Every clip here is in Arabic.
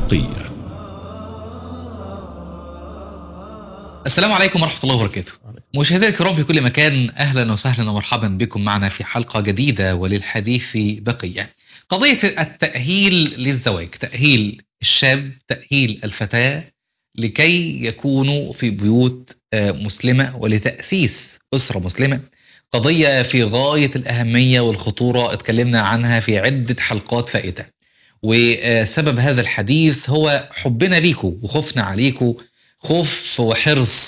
الحقية. السلام عليكم ورحمة الله وبركاته. مشاهدينا الكرام في كل مكان، أهلا وسهلا ومرحبا بكم معنا في حلقة جديدة وللحديث بقية. قضية التأهيل للزواج، تأهيل الشاب، تأهيل الفتاة لكي يكونوا في بيوت مسلمة ولتأسيس أسرة مسلمة، قضية في غاية الأهمية والخطورة، اتكلمنا عنها في عدة حلقات فائتة. وسبب هذا الحديث هو حبنا ليكم وخوفنا عليكم، خوف وحرص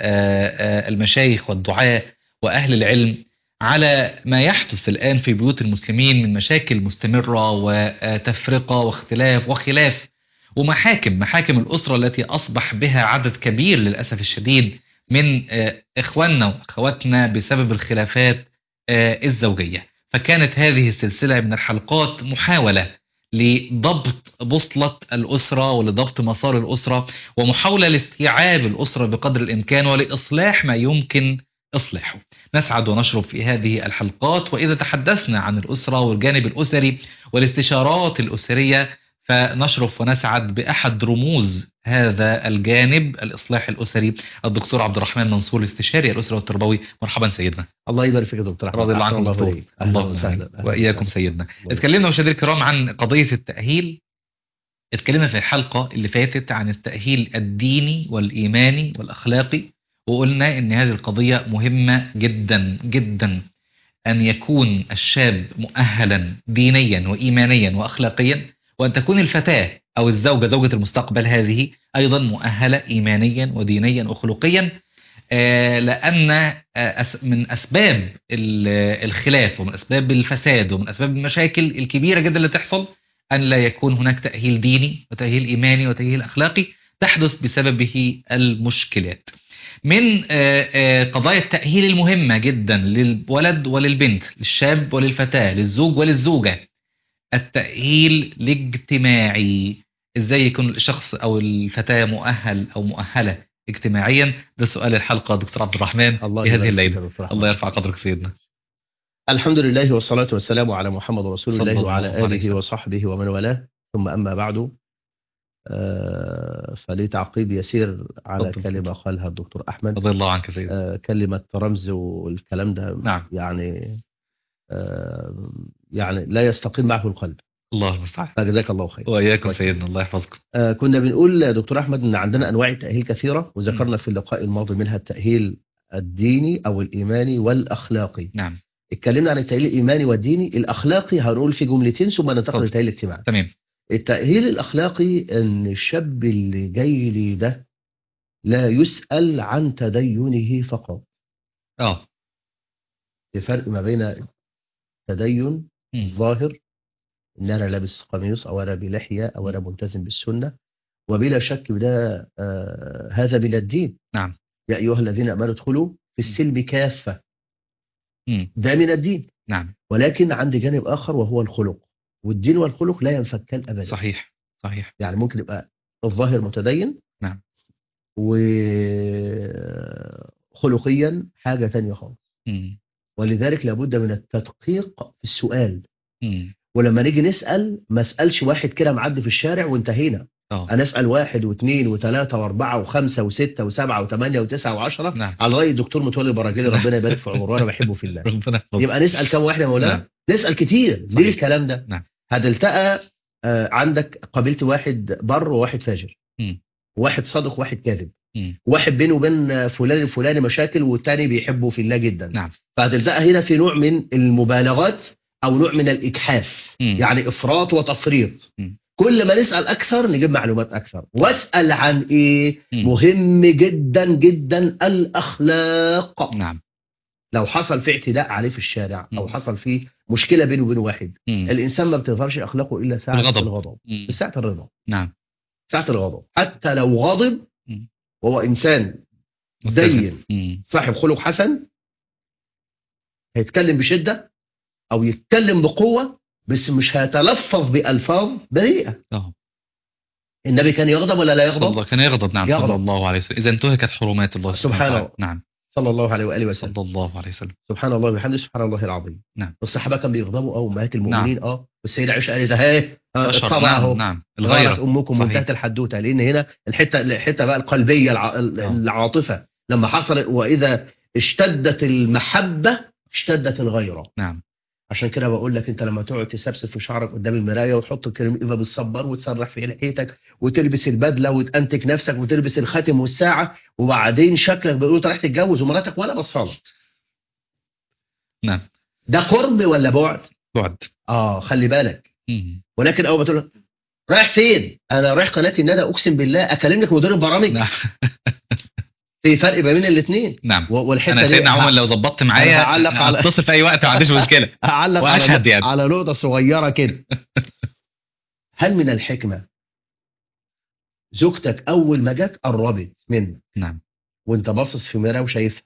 المشايخ والدعاة وأهل العلم على ما يحدث الآن في بيوت المسلمين من مشاكل مستمرة وتفرقة واختلاف وخلاف، محاكم الأسرة التي أصبح بها عدد كبير للأسف الشديد من إخواننا وأخواتنا بسبب الخلافات الزوجية. فكانت هذه السلسلة من الحلقات محاولة لضبط بوصلة الأسرة ولضبط مسار الأسرة، ومحاولة لاستيعاب الأسرة بقدر الإمكان ولإصلاح ما يمكن إصلاحه. نسعد ونشرب في هذه الحلقات، وإذا تحدثنا عن الأسرة والجانب الأسري والاستشارات الأسرية فنشرف ونسعد بأحد رموز هذا الجانب، الإصلاح الأسري، الدكتور عبد الرحمن منصور، الاستشاري الأسري والتربوي. مرحبا سيدنا. الله يبارك فيك يا دكتور احمد. رضي الله عنكم دكتور. اهلا وسهلا. وإياكم سيدنا. اتكلمنا مشاهدينا الكرام عن قضية التأهيل. اتكلمنا في الحلقة اللي فاتت عن التأهيل الديني والإيماني والأخلاقي، وقلنا إن هذه القضية مهمة جدا جدا، أن يكون الشاب مؤهلا دينيا وإيمانيا وأخلاقيا، وأن تكون الفتاة أو الزوجة، زوجة المستقبل هذه أيضا مؤهلة إيمانيا ودينيا وخلقيا، لأن من أسباب الخلاف ومن أسباب الفساد ومن أسباب المشاكل الكبيرة جدا اللي تحصل أن لا يكون هناك تأهيل ديني وتأهيل إيماني وتأهيل أخلاقي، تحدث بسببه المشكلات. من قضايا التأهيل المهمة جدا للولد وللبنت، للشاب وللفتاة، للزوج وللزوجة، التأهيل الاجتماعي. ازاي يكون الشخص او الفتاة مؤهل او مؤهلة اجتماعيا؟ ده سؤال الحلقة دكتور عبد الرحمن في هذه الليلة. الله يرفع قدرك سيدنا. الحمد لله والصلاة والسلام على محمد رسول الله وعلى آله وصحبه ومن والاه، ثم أما بعد، فلتعقيب يسير على كلمة قالها الدكتور أحمد رضي الله عنك سيدنا. كلمة رمز والكلام ده نعم. يعني لا يستقيم معه القلب. الله المستعان. فجزاك الله خير. وإياكم سيدنا، الله يحفظكم. كنا بنقول دكتور أحمد أن عندنا أنواع تأهيل كثيرة، وذكرنا في اللقاء الماضي منها التأهيل الديني أو الإيماني والأخلاقي. نعم. اتكلمنا عن التأهيل الإيماني والديني. الأخلاقي هنقول في جملتين ثم ننتقل للتأهيل الاجتماعي. تمام. التأهيل الأخلاقي أن الشاب اللي جاي لي ده لا يسأل عن تدينه فقط. الفرق ما بين تدين ظاهر، ان انا لابس قميص او انا بلحية او انا ملتزم بالسنة، وبلا شك ده هذا من الدين. نعم. يا ايها الذين امنوا ادخلوا في السلم كافة، ده من الدين. نعم. ولكن عندي جانب اخر وهو الخلق، والدين والخلق لا ينفكان ابدا. صحيح. يعني ممكن يبقى الظاهر متدين، نعم، وخلقيا حاجة تانية خالص. ولذلك لابد من التدقيق في السؤال. ولما نيجي نسأل ما اسألش واحد كده معدي في الشارع وانتهينا. أنا أسأل 1 و2 و3 و4 و5 و6 و7 و8 و9 و10. نعم. على رأي الدكتور متولي البراجيلي، ربنا يبارك في عمره وانا بحبه في الله. يبقى نسأل كم واحد يا مولانا؟ نعم. نسأل كتير. ليه الكلام ده؟ نعم. هتلتقى عندك قابلت واحد بر وواحد فاجر، واحد صادق وواحد كاذب، واحد بينه وبين فلان الفلاني مشاكل والتاني بيحبه في الله جدا. نعم. فهتلتقى هنا في نوع من المبالغات او نوع من الإجحاف، يعني افراط وتفريط. كل ما نسأل اكثر نجيب معلومات اكثر. واسأل عن ايه؟ مهم جدا جدا الاخلاق. نعم. لو حصل في اعتداء عليه في الشارع او حصل فيه مشكلة بينه وبين واحد، الانسان ما بتظهرش اخلاقه الا ساعة الغضب، ساعة الرضا. نعم. ساعة الغضب. حتى لو غضب وهو انسان دين صاحب خلق حسن، هيتكلم بشدة او يتكلم بقوة، بس مش هيتلفظ بألفاظ بريئة. النبي كان يغضب ولا لا يغضب؟ كان يغضب. نعم. يغضب. صلى الله عليه وسلم. إذا انتهكت حرمات الله سبحانه. نعم. صلى الله عليه وآله وسلم. صلى الله عليه وسلم. سبحان الله وبحمده، سبحان الله العظيم. نعم. الصحابة كانوا بيغضبوا أمهات المؤمنين. نعم. والسيدة عائشة قالت اهي الطبع نعم. اهو نعم. غارت أمكم، صحيح. وانتهت الحدوتة. لأن هنا الحتة بقى القلبية العاطفة لما حصلت، وإذا اشتدت المحبة اشتدت الغيرة. نعم. عشان كده بقول لك انت لما تقعد تسبسب في شعرك قدام المرايه وتحط كريم ايفا بالصبار وتسرح في لحيتك وتلبس البدله وتنتك نفسك وتلبس الخاتم والساعه، وبعدين شكلك بيقولوا انت رايح تتجوز ومراتك ولا بصالك. نعم. ده قرب ولا بعد؟ بعد. خلي بالك. ولكن اول ما تقول رايح فين؟ انا رايح قناه الندى، اقسم بالله اكلمك مدير البرامج. نعم. في فرق بين الاثنين. نعم. والحته انا سيدنا عمر لو ظبطت معايا اتصل في اي وقت ما عنديش مشكله. اعلق واشهد يعني على نقطه صغيره كده. هل من الحكمه زوجتك اول ما جت قربت منك، نعم، وانت باصص في مرايه وشايفها،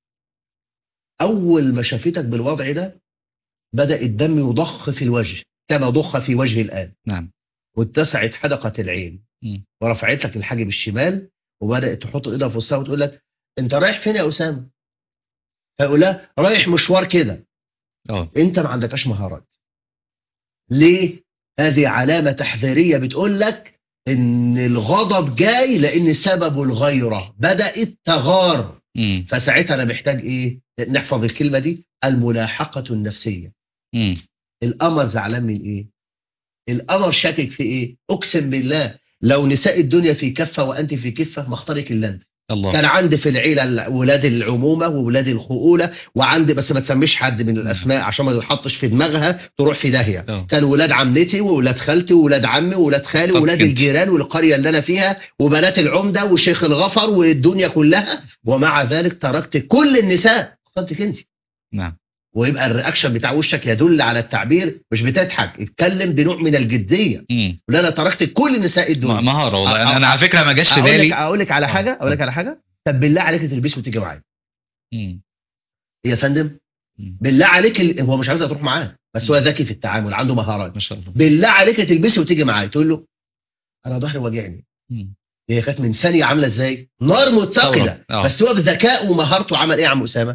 اول ما شافتك بالوضع ده بدا الدم يضخ في الوجه كما ضخ في وجه الان. نعم. واتسعت حدقه العين ورفعت لك الحاجب الشمال، وبدات تحط ايدها في وسطها وتقول لك انت رايح فين يا اسامه؟ فيقول لها رايح مشوار كده. انت ما عندكش مهارات. ليه؟ هذه علامه تحذيريه بتقول لك ان الغضب جاي، لان سببه الغيره، بدات تغار. فساعتها انا محتاج ايه؟ نحفظ الكلمه دي، الملاحقه النفسيه. القمر زعلان من ايه؟ القمر شاكك في ايه؟ اقسم بالله لو نساء الدنيا في كفه وانت في كفه ما اختارك الا انت. الله. كان عندي في العيله ولاد العمومه وولاد الخؤوله، وعندي بس ما تسميش حد من الاسماء عشان ما يحطش في دماغها تروح في داهيه. كان ولاد عمتي وولاد خالتي وولاد عمي وولاد خالي وولاد الجيران والقريه اللي انا فيها وبنات العمده وشيخ الغفر والدنيا كلها، ومع ذلك تركت كل النساء، اخترتك انت. نعم. ويبقى الرياكشن بتاع وشك يدل على التعبير، مش بتضحك، اتكلم بنوع من الجديه. ولا انا تركت كل نساء الدنيا. مهاره والله. انا على فكره ما جاش في بالي. اقول لك على حاجه. طب بالله عليك تلبس وتيجي معايا. يا فندم بالله عليك هو مش عايز تروح معاه، بس هو ذكي في التعامل، عنده مهارات ما شاء الله. بالله عليك تلبسي وتيجي معايا، تقول له انا ظهري واجعني. هي كانت من ثانيه عامله ازاي؟ نار متقده. بس هو بذكائه ومهارته عمل ايه يا عم اسامه؟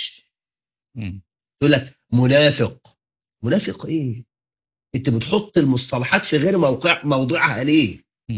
يقول لك منافق ايه؟ انت بتحط المصطلحات في غير موضوعها ليه؟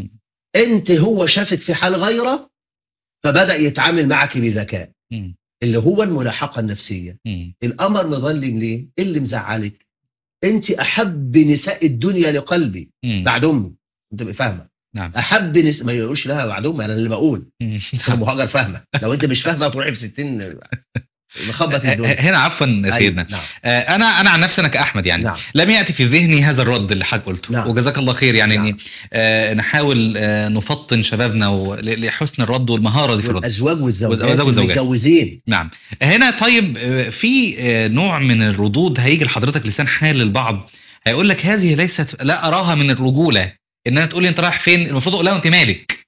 انت هو شافك في حال غيره فبدأ يتعامل معك بذكاء، اللي هو الملاحقة النفسية. القمر مظلم ليه؟ اللي مزعلك انت احب نساء الدنيا لقلبي بعد امي. انت فاهمه؟ نعم. احب ما يقولش لها بعد امي، انا اللي بقول. مهاجر فاهمه. لو انت مش فاهمه تروحي في 60 مخبط الدنيا. هنا عفوا سيدنا. نعم. انا عن نفسي انا كاحمد يعني نعم. لم ياتي في ذهني هذا الرد اللي حضرتك قلته. نعم. وجزاك الله خير يعني. نعم. نحاول نفطن شبابنا لحسن الرد والمهاره دي في الرد. الازواج والزوجات المتجوزين. نعم. هنا طيب في نوع من الردود هيجي لحضرتك لسان حال البعض هيقول لك هذه ليست، لا اراها من الرجوله ان انا تقول لي انت رايح فين، المفروض اقول لها انت مالك.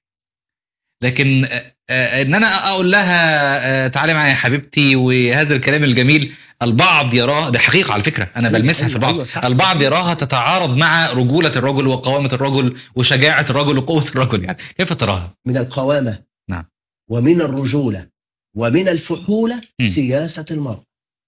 لكن ان انا اقول لها تعالي معايا يا حبيبتي وهذا الكلام الجميل، البعض يراه، ده حقيقه على فكره انا بلمسها في البعض. البعض يراها تتعارض مع رجوله الرجل وقوامه الرجل وشجاعه الرجل وقوه الرجل. يعني كيف تراها؟ من القوامه. نعم. ومن الرجوله ومن الفحوله سياسه المرأة.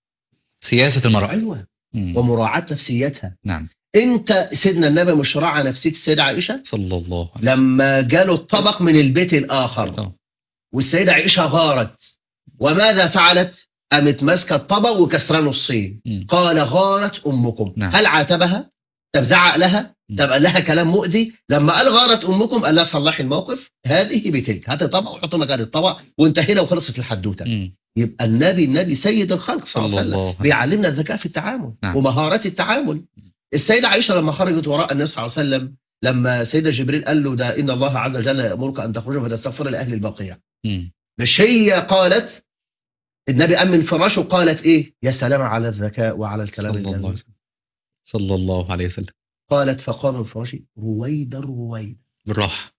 سياسه المرأة. ايوه. ومراعاه نفسيتها. نعم. انت سيدنا النبي مش راعى نفسيه السيده عائشه صلى الله عليه وسلم لما جاله الطبق من البيت الاخر والسيده عائشه غارت، وماذا فعلت؟ قامت ماسكه الطبق وكسراه نصين. قال غارت امكم. نعم. هل عاتبها؟ طب زعق لها؟ طب قال لها كلام مؤذي؟ لما قال غارت امكم قال لها صلحي الموقف، هذه بتلك، هات الطبق وحط مكان الطبق وانتهينا وخلصت الحدوته. يبقى النبي سيد الخلق صلى الله عليه وسلم بيعلمنا الذكاء في التعامل. نعم. ومهارات التعامل. السيدة عائشة لما خرجت وراء النبي صلى الله عليه وسلم، لما سيدنا جبريل قال له ده إن الله عز وجل يأمرك أن تخرج فتستغفر لأهل البقيع، مش هي قالت النبي قام من فراشه وقالت إيه؟ يا سلام على الذكاء وعلى الكلام الجميل صلى الله عليه وسلم. قالت فقام من فراشي رويدا بالراحة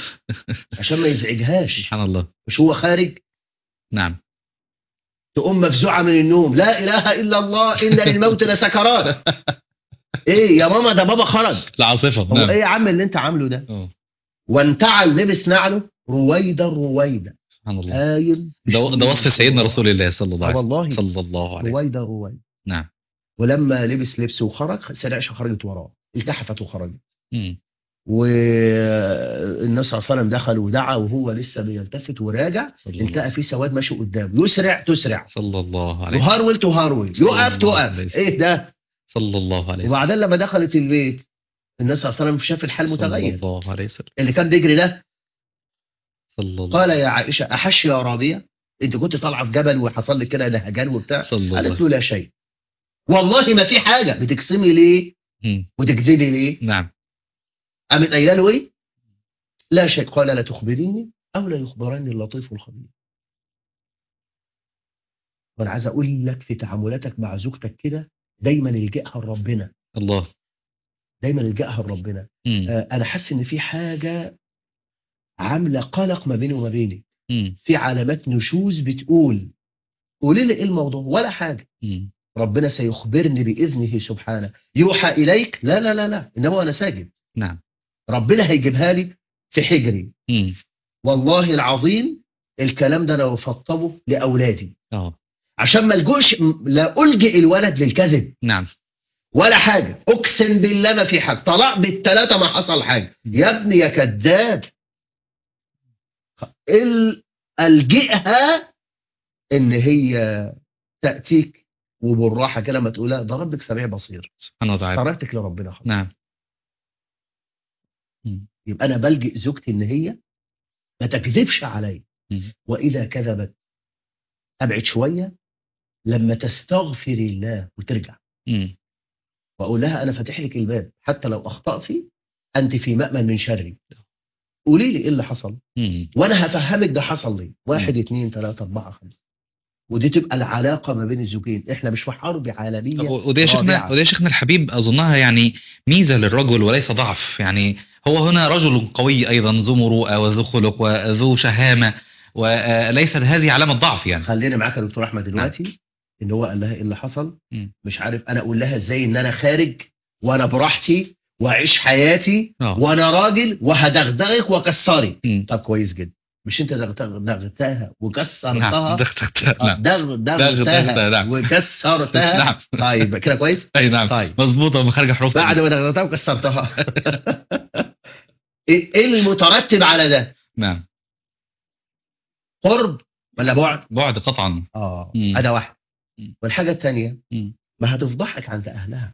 عشان ما يزعجهاش. سبحان الله. مش هو خارج؟ نعم. تقوم مفزوعة من النوم، لا إله إلا الله إن للموت لسكرات. ايه يا ماما ده بابا خرج العاصفه. هو نعم. ايه يا عم اللي انت عامله ده؟ وانتعل لبس نعله رويدا سبحان الله. قايم ده وصف سيدنا رسول الله صلى الله عليه وسلم. والله صلى الله عليه وسلم. رويدا. نعم. ولما لبس لبسه وخرج، سرعش خرجت وراه، التحفت وخرجت. مم. والنبي صلى الله عليه وسلم دخل ودعا وهو لسه بيلتفت وراجع، التقى في سواد ماشي قدامه، يسرع تسرع، صلى الله عليه وسلم. يهرول تهرول، يقف تقف، ايه ده؟ صلى الله عليه وسلم. وبعدين لما دخلت البيت، النبي صلى الله عليه وسلم شاف الحال متغير. صلى الله عليه وسلم. اللي كان بيجري ده صلى الله. قال يا عائشة أحش يا راضية، انت كنت طالعه في جبل وحصل لك كده لهجان وبتاع؟ قالت له لا شيء، والله ما في حاجة، بتقسمي ليه وتكذبي ليه؟ نعم. قامت قايله له ايه؟ لا شيء. قال لا تخبريني او لا يخبرني اللطيف الخبير. وانا عايز اقول لك في تعاملاتك مع زوجتك كده دايما الجئها لربنا. الله. دايما الجئها لربنا. انا حاسس ان في حاجه عامله قلق ما بيني وما بينك. في علامات نشوز بتقول قولي لي ايه الموضوع؟ ولا حاجه. ربنا سيخبرني باذنه سبحانه. يوحى اليك؟ لا لا لا لا، انما انا ساجد. نعم. ربنا هيجيبها لي في حجري. والله العظيم الكلام ده انا بفطبه لاولادي عشان ما الجوش، لا الجئ الولد للكذب. نعم. ولا حاجه، اقسم بالله ما في حاجه، طلاق بالثلاثه ما حصل حاجه. يا ابني يا كذاب، الجئها ان هي تاتيك وبالراحه كده ما تقولها ده ربك سميع بصير. سبحانه وتعالى. تركتك لربنا خلاص. نعم. يبقى انا بلجئ زوجتي ان هي ما تكذبش علي، واذا كذبت ابعد شويه لما تستغفر الله وترجع. واقول لها انا فاتح لك الباب، حتى لو اخطاتي انت في مأمن من شري، قولي لي ايه اللي حصل وانا هفهمك ده حصل ليه. 1 2 3 4 5. ودي تبقى العلاقه ما بين الزوجين. احنا مش في حرب عالميه. وده يا شيخنا الحبيب اظنها يعني ميزه للرجل وليس ضعف. يعني هو هنا رجل قوي ايضا، ذو مروءه وذو خلق وذو شهامه، وليست هذه علامه ضعف. يعني خلينا معاك يا دكتور احمد دلوقتي. ان هو قال لها ايه اللي حصل، مش عارف انا اقول لها ازاي ان انا خارج وانا براحتي واعيش حياتي وانا راجل وهدغدغك وكسري. طب كويس جدا. مش انت دغدغتها وكسرتها؟ دغدغتها وكسرتها. نعم. طيب كده كويس. اي نعم. طيب مظبوطه ومخارج حروف. بعد ما دغدغتها وكسرتها ايه المترتب على ده؟ نعم. قرب ولا بعد؟ بعد قطعا. هذا واحد. والحاجه الثانيه ما هتفضحك عند اهلها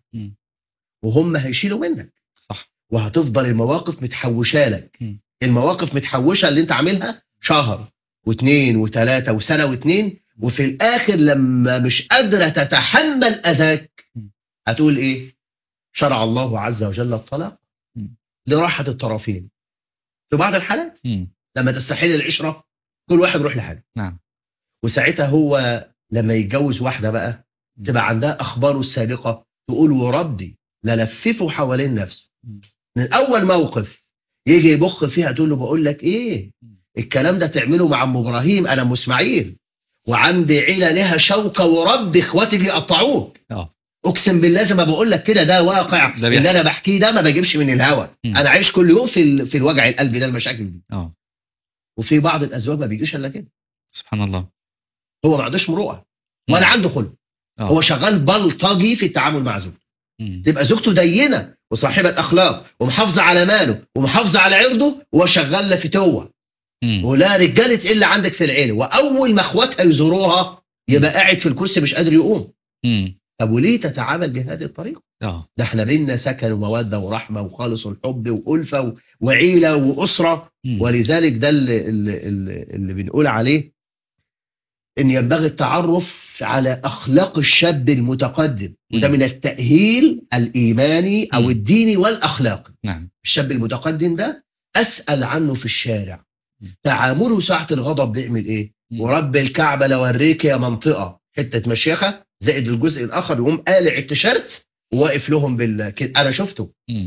وهم هيشيلوا منك. صح. وهتفضل المواقف متحوشه لك. المواقف متحوشه اللي انت عاملها شهر واثنين وثلاثه وسنه واثنين، وفي الاخر لما مش قادره تتحمل اذاك هتقول ايه؟ شرع الله عز وجل الطلاق لراحه الطرفين. في بعض الحالات لما تستحيل العشره كل واحد يروح لحاله. نعم. وساعتها هو لما يتجوز واحده بقى تبقى عندها اخباره السابقه، تقول وربي للففه حوالين نفسه. من اول موقف يجي يبخ فيها تقول له بقول لك ايه، الكلام ده تعمله مع ام ابراهيم، انا ام اسماعيل وعندي عيله لها شوكه ورب اخواتي بيقطعوك. اقسم بالله زي ما بقول لك كده ده واقع. اللي انا بحكيه ده ما بجيبش من الهوا. انا عايش كل يوم في الوجع القلبي ده، المشاكل دي. وفي بعض الازواج ما بيجيش الا كده. سبحان الله. هو ما عندوش مروءه ولا عنده خلق. هو شغال بلطجي في التعامل مع زوجته. تبقى زوجته دينه وصاحبه اخلاق ومحافظه على ماله ومحافظه على عرضه، وهو شغال لفتوه. ولا رجاله الا عندك في العيله، واول ما اخواتها يزوروها يبقى قاعد في الكرسي مش قادر يقوم. طب وليه تتعامل بهذه الطريقه؟ ده احنا بينا سكن وموده ورحمه وخالص الحب والالفه وعيله واسره. ولذلك ده اللي بنقول عليه ان ينبغي التعرف على اخلاق الشاب المتقدم، وده من التأهيل الايماني او الديني والاخلاقي. نعم. الشاب المتقدم ده اسأل عنه في الشارع، تعامله ساعة الغضب بيعمل ايه؟ ورب الكعبة لو اوريك يا منطقة حتة مشيخة زائد الجزء الاخر يقوم قالع التيشيرت وواقف لهم انا شفته.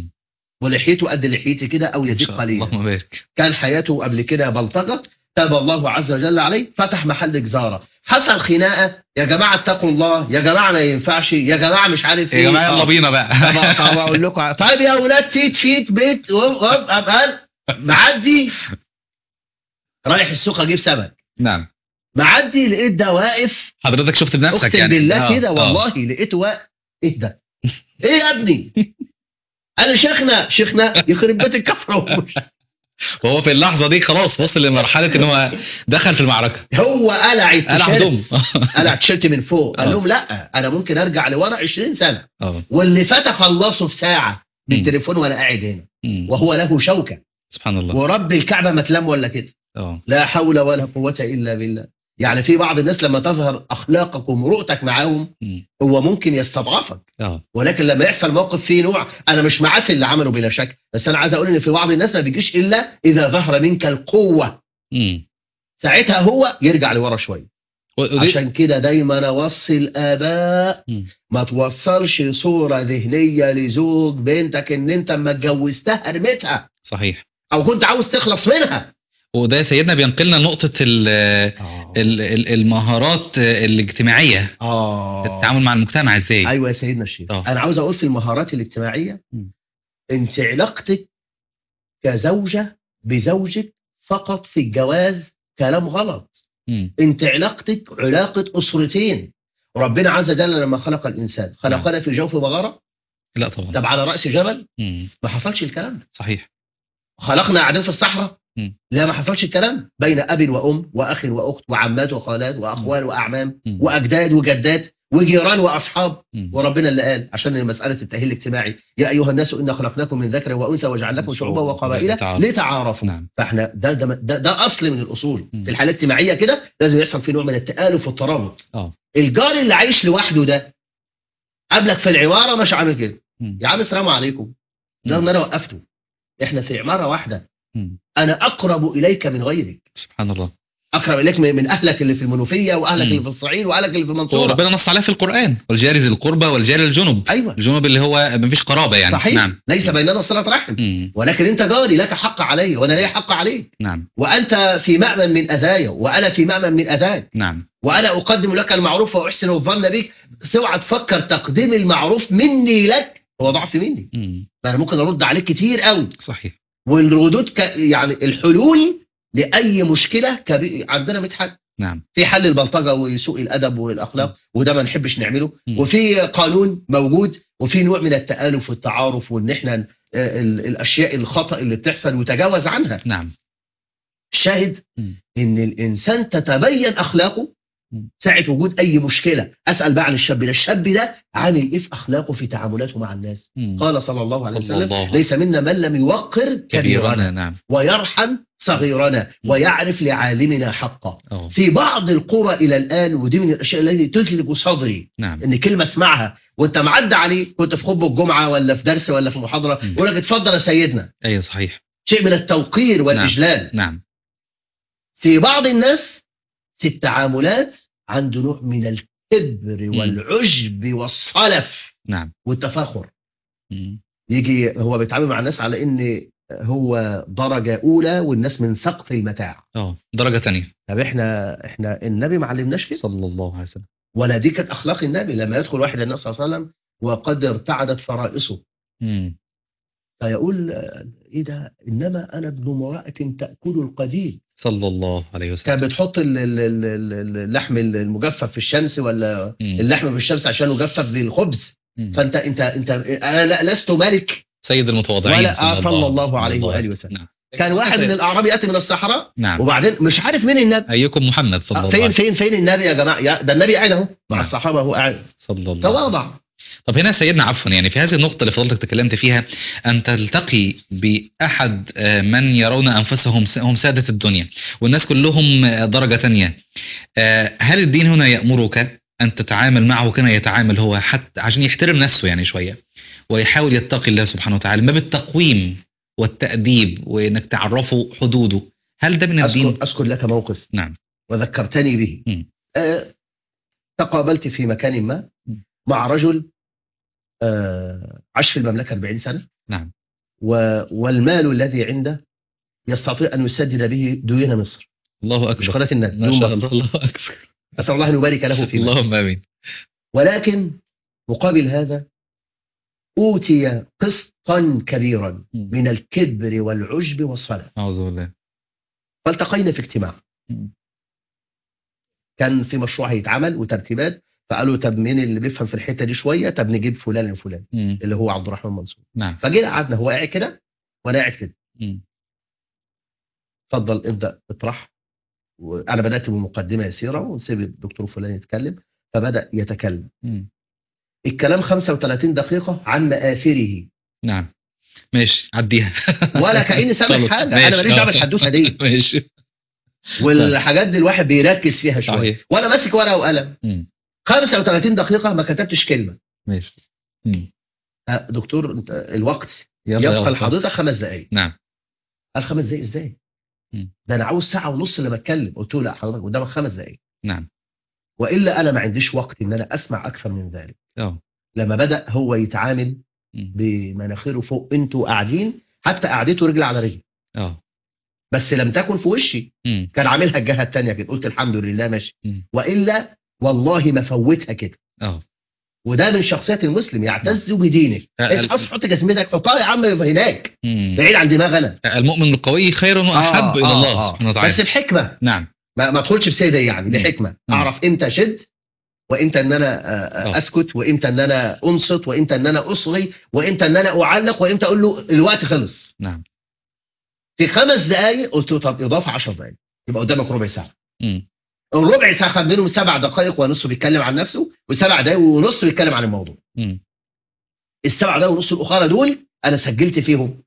ولحيته قد لحيتي كده او يزيد قليلا. اللهم بارك. كان حياته قبل كده بلطجة، تاب الله عز وجل عليه، فتح محل جزارة، حصل خناقة، يا جماعة اتقوا الله، يا جماعة ما ينفعش، يا جماعة مش عارف ايه، يا جماعة يلا بينا بقى. طب اقول لكم طيب يا اولاد تيت فيت بيت ابقى معدي رايح السوق اجيب سمك، نعم. معدي لقيت ده واقف. حضرتك شفت بنفسك اقسم يعني بالله كده والله لقيته واقف. ايه ده؟ ايه يا ابني؟ انا شيخنا يخرب بيت الكفره. وهو في اللحظه دي خلاص وصل لمرحله ان هو دخل في المعركه. هو قلع التيشيرت، قلع التيشيرت من فوق. قال لهم لا انا ممكن ارجع لورا 20 سنه واللي فات خلصه في ساعه بالتليفون وانا قاعد هنا. وهو له شوكه سبحان الله. ورب الكعبه ما تلام ولا كده. لا حول ولا قوه الا بالله. يعني في بعض الناس لما تظهر اخلاقك ومروءتك معاهم هو ممكن يستضعفك، ولكن لما يحصل موقف فيه نوع، انا مش معاه في اللي عمله بلا شك، بس انا عايز اقول ان في بعض الناس ما بيجيش الا اذا ظهر منك القوه. ساعتها هو يرجع لورا شويه. عشان كده دايما اوصي الاباء ما توصلش صوره ذهنيه لزوج بنتك ان انت اما اتجوزتها رميتها. صحيح. او كنت عاوز تخلص منها. وده سيدنا بينقلنا نقطة المهارات الاجتماعية. التعامل مع المجتمع ازاي. ايوه يا سيدنا الشيخ. انا عاوز اقول في المهارات الاجتماعية انت علاقتك كزوجة بزوجك فقط في الجواز كلام غلط. انت علاقتك علاقة اسرتين. ربنا عز وجل لما خلق الانسان خلقنا في جوف مغارة؟ لا طبعا. طب على رأس جبل؟ ما حصلش الكلام ده. صحيح. خلقنا قاعدين في الصحراء؟ لا ما حصلش الكلام. بين أب وأم وأخ وأخت وعمات وخالات وأخوال وأعمام وأجداد وجدات وجيران وأصحاب. وربنا اللي قال عشان مسألة التأهيل الاجتماعي يا أيها الناس إنا خلقناكم من ذكر وأنثى وجعلناكم شعوبا وقبائل لتعارفوا. فاحنا ده أصل من الأصول. في الحالة الاجتماعية كده لازم يحصل في نوع من التآلف والترابط. الجار اللي عايش لوحده ده قبلك في العمارة مش عامل كده. يا عم السلام عليكم. ده أنا وقفته. احنا في عمارة واحدة. انا اقرب اليك من غيرك. سبحان الله. اقرب اليك من اهلك اللي في المنوفيه واهلك اللي في الصعيد واهلك اللي في المنصوره. وربنا نص عليه في القرآن والجار ذي القربى والجار الجنب. ايوه الجنب اللي هو ما فيش قرابه يعني. صحيح. نعم. ليس بيننا صله رحم. ولكن انت جاري لك حق علي وانا لي حق عليك. نعم. وانت في مأمن من اذايا وانا في مأمن من اذاك. نعم. وانا اقدم لك المعروف واحسن الظن بك. سوى تفكر تقديم المعروف مني لك هو ضعف مني. انا ممكن ارد عليك كتير قوي. صحيح. والردود يعني الحلول لأي مشكلة عندنا 100 حل. نعم. في حل البلطجة وسوء الأدب والأخلاق وده ما نحبش نعمله. وفي قانون موجود وفي نوع من التآلف والتعارف وإن احنا الأشياء الخطأ اللي بتحصل وتجاوز عنها. نعم. الشاهد إن الإنسان تتبين أخلاقه ساعة وجود أي مشكلة. أسأل بقى عن الشاب ده. الشاب ده عامل إيه في أخلاقه في تعاملاته مع الناس؟ قال صلى الله عليه وسلم ليس منا من لم يوقر كبيرنا. نعم. ويرحم صغيرنا ويعرف لعالمنا حقا. في بعض القرى إلى الآن ودي من الأشياء التي تثلج صدري. نعم. إن كلمة اسمعها وانت معدى عليه كنت في خطبة الجمعة ولا في درس ولا في محاضرة يقول لك اتفضل يا سيدنا. أيوة صحيح. شيء من التوقير والإجلال. نعم. في بعض الناس في التعاملات عنده نوع من الكبر والعجب والصلف. نعم. والتفاخر. يجي هو بيتعامل مع الناس على ان هو درجة اولى والناس من سقف المتاع. درجة ثانيه. طب احنا النبي ما علمناش كده صلى الله عليه وسلم. ولا دي كانت اخلاق النبي لما يدخل واحد النبي صلى الله عليه وسلم وقد ارتعدت فرائصه. فيقول ايه ده انما انا ابن امرأة تأكل القديد. صلى الله عليه وسلم. كانت بتحط اللحم المجفف في الشمس ولا اللحم في الشمس عشان يجفف للخبز. فانت انا لست ملك سيد المتواضعين ولا صلى الله عليه واله وسلم. نعم. كان واحد من الاعراب ياتي من الصحراء. نعم. وبعدين مش عارف مين النبي. ايكم محمد صلى الله عليه وسلم. فين النبي يا جماعه؟ ده النبي قاعد اهو مع الصحابه هو قاعد صلى الله. تواضع. طب هنا سيدنا عفوا يعني في هذه النقطة اللي فضلتك تكلمت فيها أن تلتقي بأحد من يرون أنفسهم هم سادة الدنيا والناس كلهم درجة ثانية. هل الدين هنا يأمرك أن تتعامل معه كما يتعامل هو حتى عشان يحترم نفسه يعني شوية ويحاول يتقي الله سبحانه وتعالى ما بالتقويم والتأديب وإنك تعرفه حدوده؟ هل ده من الدين؟ أذكر لك موقف. نعم. وذكرتني به. تقابلت في مكان ما مع رجل عاش في المملكة 40 سنة. نعم. والمال الذي عنده يستطيع أن يسدد به ديون مصر. الله أكبر. مش قناة النت. ما شاء الله. الله أكبر. أسأل الله أن يبارك له فيه. اللهم آمين. ولكن مقابل هذا أوتي قسطا كبيرا من الكبر والعجب والصلف. أعوذ بالله. فالتقينا في اجتماع كان في مشروع هيتعمل وترتيبات، فقالوا طب مين اللي بيفهم في الحته دي شويه، طب نجيب فلان الفلاني اللي هو عبد الرحمن منصور. نعم. فجينا قعدنا، هو قاعد كده وانا قاعد كده. اتفضل ابدا اطرح. وانا بدات بمقدمه يسيره ونسيب الدكتور فلان يتكلم، فبدا يتكلم. الكلام 35 دقيقه عن مآثره. نعم ماشي عديها. ولا كأني سامع حاجه، انا ماليش دعوه بالحدوته دي. ماشي. والحاجات دي الواحد بيركز فيها شويه. صحيح. وانا ماسك ورقه وقلم. 35 دقيقه ما كتبتش كلمه. ماشي. دكتور الوقت يبقى لحضرتك 5 دقائق. نعم. قال 5 دقائق ازاي؟ ده انا عاوز ساعه ونص لما اتكلم. قلت له لا حضرتك قدامك 5 دقائق. نعم. والا انا ما عنديش وقت ان انا اسمع اكثر من ذلك. لما بدا هو يتعامل بمناخيره فوق، انتوا قاعدين، حتى قعدته رجل على رجل. بس لم تكن في وشي. كان عاملها الجهه الثانيه كده. قلت الحمد لله ماشي. والا والله ما فوتها كده. وده من شخصيات المسلم، يعتز بدينه. انت عاوز تحط جسمتك حطها يا عم هناك بعيد عن دماغنا. المؤمن القوي خير واحب الى الله سبحانه وتعالى، بس بحكمه. نعم. ما تدخلش بسيده يعني، بحكمه. اعرف امتى اشد، وامتى ان انا اسكت، وامتى ان انا انصت، وامتى ان انا اصغي، وامتى ان انا اعلق، وامتى اقول له الوقت خلص. نعم. في 5 دقائق قلت له طب اضافه 10 دقائق يبقى قدامك ربع ساعه. الربع ساعه خد منهم 7 دقائق ونص بيتكلم عن نفسه، و7 دقائق ونص بيتكلم عن الموضوع. ال7 دقائق ونص الاخرى دول انا سجلت فيهم.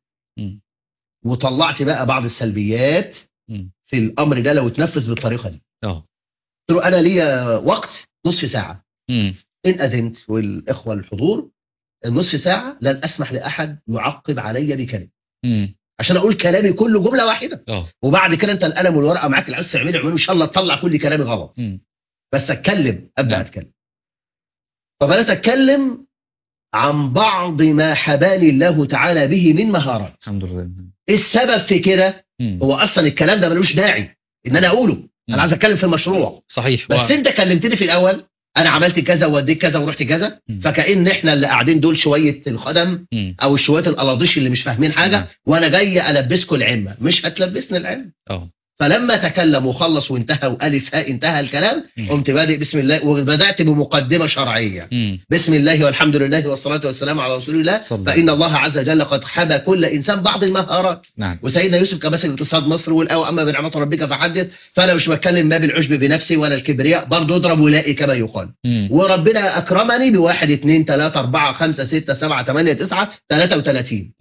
وطلعت بقى بعض السلبيات في الامر ده لو اتنفذ بالطريقه دي. قلت له انا ليا وقت نصف ساعه. ان اذنت والاخوه الحضور، النصف ساعه لن اسمح لاحد يعقب علي بكلمه. عشان اقول كلامي كله جمله واحده. وبعد كده انت القلم والورقه معاك اللي عايز تعمله ان شاء الله تطلع كل كلامي غلط. بس اتكلم، ابدا اتكلم. فبدات اتكلم عن بعض ما حباني الله تعالى به من مهارات. الحمد لله. السبب في كده هو اصلا الكلام ده ملوش داعي ان انا اقوله. انا عايز اتكلم في المشروع. صحيح. بس انت كلمتني في الاول، انا عملت كذا ووديت كذا ورحت كذا، فكأن احنا اللي قاعدين دول شويه الخدم او شويه القلاضيش اللي مش فاهمين حاجه. وانا جاي البسكم العمه، مش هتلبسني العمه. فلما تكلم وخلص وانتهى والف هاء انتهى الكلام، قمت بادئ بسم الله، وبدات بمقدمه شرعيه. بسم الله والحمد لله والصلاه والسلام على رسول الله. فان الله عز وجل قد حبى كل انسان بعض المهارات. وسيدنا يوسف كمثل اقتصاد مصر والأو اما بنعمه ربك فحدث. فانا مش بتكلم ما بالعجب بنفسي ولا الكبرياء، برضه اضرب ولائي كما يقال. وربنا اكرمني ب1 2 3 4 5 6 7 8 9 33.